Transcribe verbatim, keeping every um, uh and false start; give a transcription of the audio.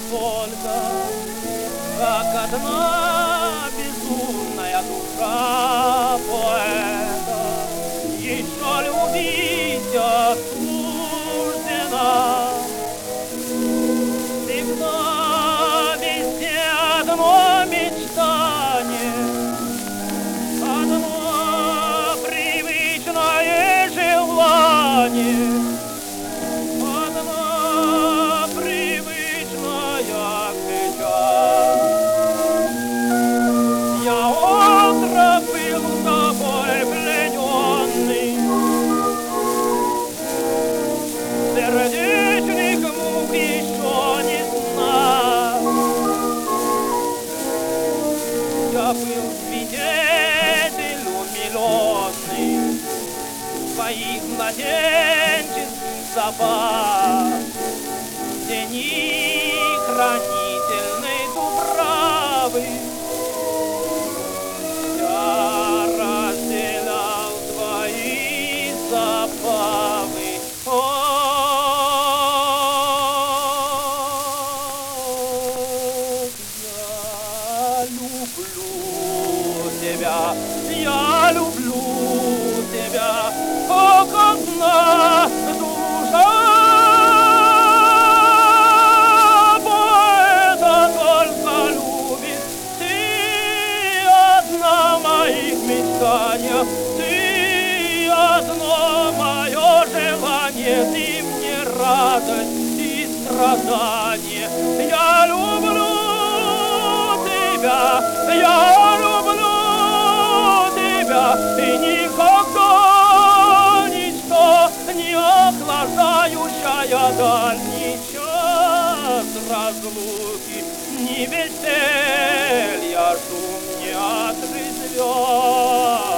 только, как одна безумная душа поэта. Еще любить осуждена, всегда везде одно мечтание, одно привычное желание, одна привычная печаль. Я отрок был тобой плененный, сердечных мук еще не знал. Я был свидетель умиленный твоих младенческих забав, дни хранительной дубравы. Я разделял твои забавы. Я люблю тебя, я люблю тебя, как одна душа поэта только любит. Ты одна моих мечтания, ты одно мое желание, ты мне радость и страдание. Я люблю тебя, я люблю тебя, и никогда ничто не охлаждающая даль, ни час разлуки, ни веселья шум не отрезвет.